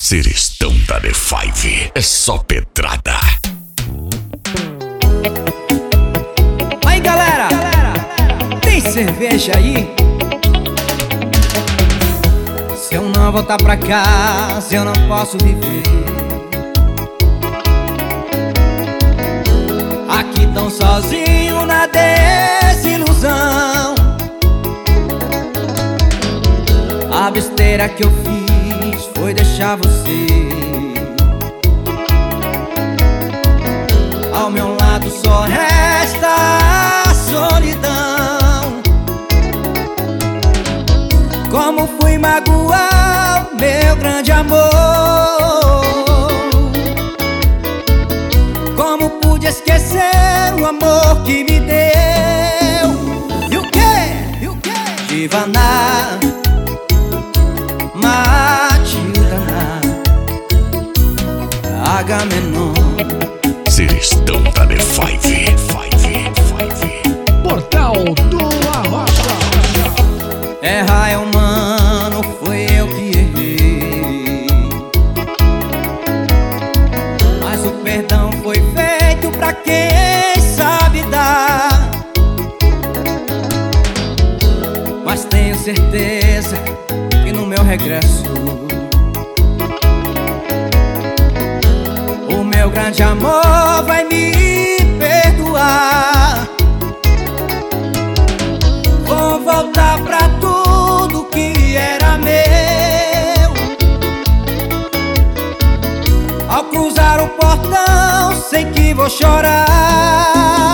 Serestão da The Five é só pedrada. Aí galera, tem cerveja aí? Se eu não voltar pra casa, eu não posso viver. Aqui tão sozinho na desilusão. A besteira que eu fiz foi deixar você. Ao meu lado só resta a solidão. Como fui magoar o meu grande amor? Como pude esquecer o amor que me deu? E o quê? Divanar, Matilda, Agamenon. Serestão da The Five. Portal do Arrocha. Errar é humano, foi eu que errei. Mas o perdão foi feito pra quem sabe dar. Mas tenho certeza que no meu regresso o meu grande amor vai me perdoar. Vou voltar pra tudo que era meu. Ao cruzar o portão, sei que vou chorar.